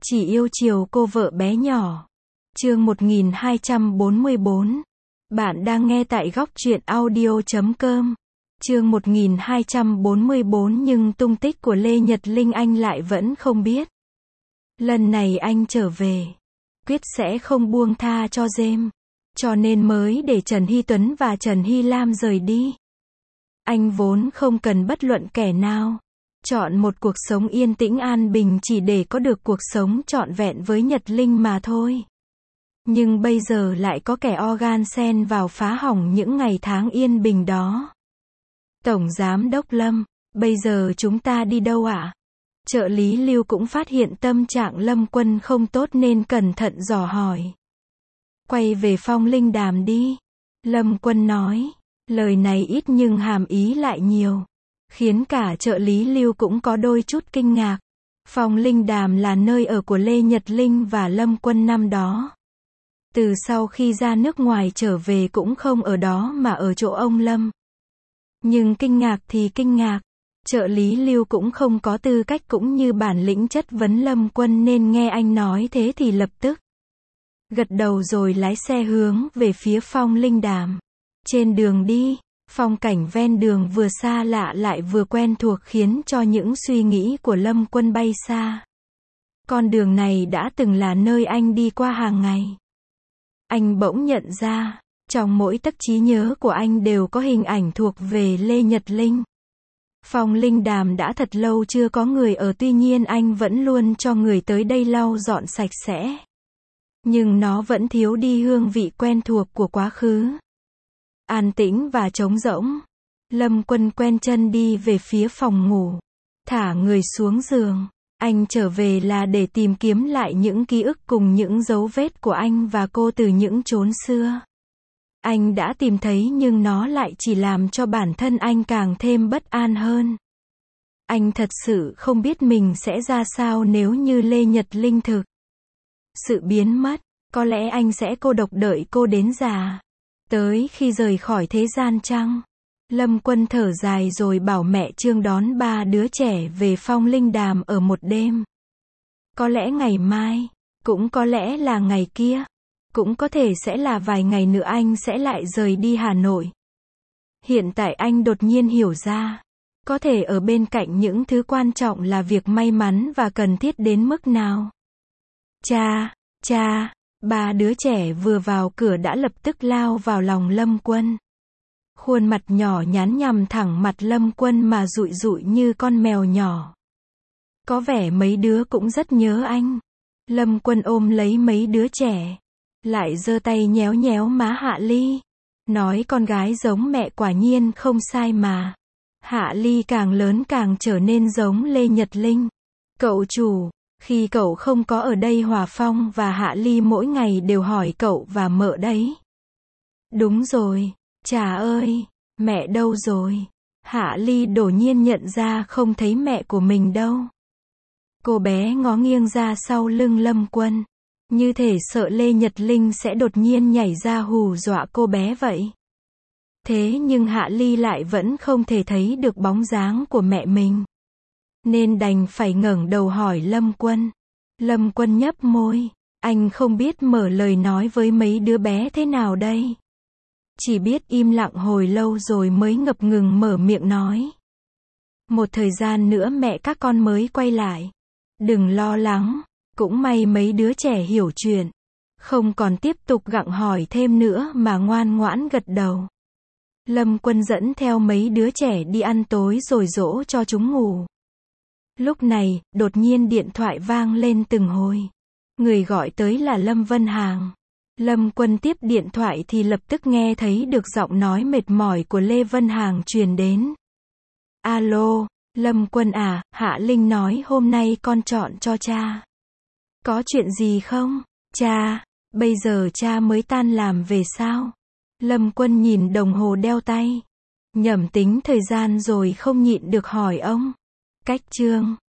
Chỉ yêu chiều cô vợ bé nhỏ. Chương 1244. Bạn đang nghe tại góc truyện audio.com. Chương 1244 nhưng tung tích của Lê Nhật Linh anh lại vẫn không biết. Lần này anh trở về, quyết sẽ không buông tha cho James, cho nên mới để Trần Hy Tuấn và Trần Hy Lam rời đi. Anh vốn không cần bất luận kẻ nào, chọn một cuộc sống yên tĩnh an bình chỉ để có được cuộc sống trọn vẹn với Nhật Linh mà thôi. Nhưng bây giờ lại có kẻ organ xen vào phá hỏng những ngày tháng yên bình đó. Tổng Giám đốc Lâm, bây giờ chúng ta đi đâu ạ? Trợ lý Lưu cũng phát hiện tâm trạng Lâm Quân không tốt nên cẩn thận dò hỏi. Quay về Phong Linh Đàm đi. Lâm Quân nói. Lời này ít nhưng hàm ý lại nhiều, khiến cả trợ lý Lưu cũng có đôi chút kinh ngạc. Phong Linh Đàm là nơi ở của Lê Nhật Linh và Lâm Quân năm đó. Từ sau khi ra nước ngoài trở về cũng không ở đó mà ở chỗ ông Lâm. Nhưng kinh ngạc thì kinh ngạc, trợ lý Lưu cũng không có tư cách cũng như bản lĩnh chất vấn Lâm Quân nên nghe anh nói thế thì lập tức gật đầu rồi lái xe hướng về phía Phong Linh Đàm. Trên đường đi, phong cảnh ven đường vừa xa lạ lại vừa quen thuộc khiến cho những suy nghĩ của Lâm Quân bay xa. Con đường này đã từng là nơi anh đi qua hàng ngày. Anh bỗng nhận ra, trong mỗi tấc trí nhớ của anh đều có hình ảnh thuộc về Lê Nhật Linh. Phong Linh Đàm đã thật lâu chưa có người ở, tuy nhiên anh vẫn luôn cho người tới đây lau dọn sạch sẽ. Nhưng nó vẫn thiếu đi hương vị quen thuộc của quá khứ. An tĩnh và trống rỗng. Lâm Quân quen chân đi về phía phòng ngủ, thả người xuống giường. Anh trở về là để tìm kiếm lại những ký ức cùng những dấu vết của anh và cô từ những chốn xưa. Anh đã tìm thấy nhưng nó lại chỉ làm cho bản thân anh càng thêm bất an hơn. Anh thật sự không biết mình sẽ ra sao nếu như Lê Nhật Linh thực sự biến mất. Có lẽ anh sẽ cô độc đợi cô đến già, tới khi rời khỏi thế gian chăng? Lâm Quân thở dài rồi bảo mẹ Trương đón 3 đứa trẻ về Phong Linh Đàm ở một đêm. Có lẽ ngày mai, cũng có lẽ là ngày kia, cũng có thể sẽ là vài ngày nữa anh sẽ lại rời đi Hà Nội. Hiện tại anh đột nhiên hiểu ra, có thể ở bên cạnh những thứ quan trọng là việc may mắn và cần thiết đến mức nào. Cha, 3 đứa trẻ vừa vào cửa đã lập tức lao vào lòng Lâm Quân. Khuôn mặt nhỏ nhắn nhằm thẳng mặt Lâm Quân mà dụi dụi như con mèo nhỏ. Có vẻ mấy đứa cũng rất nhớ anh. Lâm Quân ôm lấy mấy đứa trẻ, lại giơ tay nhéo nhéo má Hạ Ly, nói con gái giống mẹ quả nhiên không sai mà. Hạ Ly càng lớn càng trở nên giống Lê Nhật Linh. Cậu chủ, khi cậu không có ở đây Hòa Phong và Hạ Ly mỗi ngày đều hỏi cậu và mợ đấy. Đúng rồi, Trà ơi, mẹ đâu rồi? Hạ Ly đột nhiên nhận ra không thấy mẹ của mình đâu. Cô bé ngó nghiêng ra sau lưng Lâm Quân, như thể sợ Lê Nhật Linh sẽ đột nhiên nhảy ra hù dọa cô bé vậy. Thế nhưng Hạ Ly lại vẫn không thể thấy được bóng dáng của mẹ mình, nên đành phải ngẩng đầu hỏi Lâm Quân. Lâm Quân nhấp môi, anh không biết mở lời nói với mấy đứa bé thế nào đây. Chỉ biết im lặng hồi lâu rồi mới ngập ngừng mở miệng nói. Một thời gian nữa mẹ các con mới quay lại. Đừng lo lắng, cũng may mấy đứa trẻ hiểu chuyện, không còn tiếp tục gặng hỏi thêm nữa mà ngoan ngoãn gật đầu. Lâm Quân dẫn theo mấy đứa trẻ đi ăn tối rồi dỗ cho chúng ngủ. Lúc này, đột nhiên điện thoại vang lên từng hồi. Người gọi tới là Lâm Vân Hàng. Lâm Quân tiếp điện thoại thì lập tức nghe thấy được giọng nói mệt mỏi của Lê Vân Hàng truyền đến. Alo, Lâm Quân à, Hạ Linh nói hôm nay con chọn cho cha. Có chuyện gì không? Cha, bây giờ cha mới tan làm về sao? Lâm Quân nhìn đồng hồ đeo tay, nhẩm tính thời gian rồi không nhịn được hỏi ông. Cách Trương,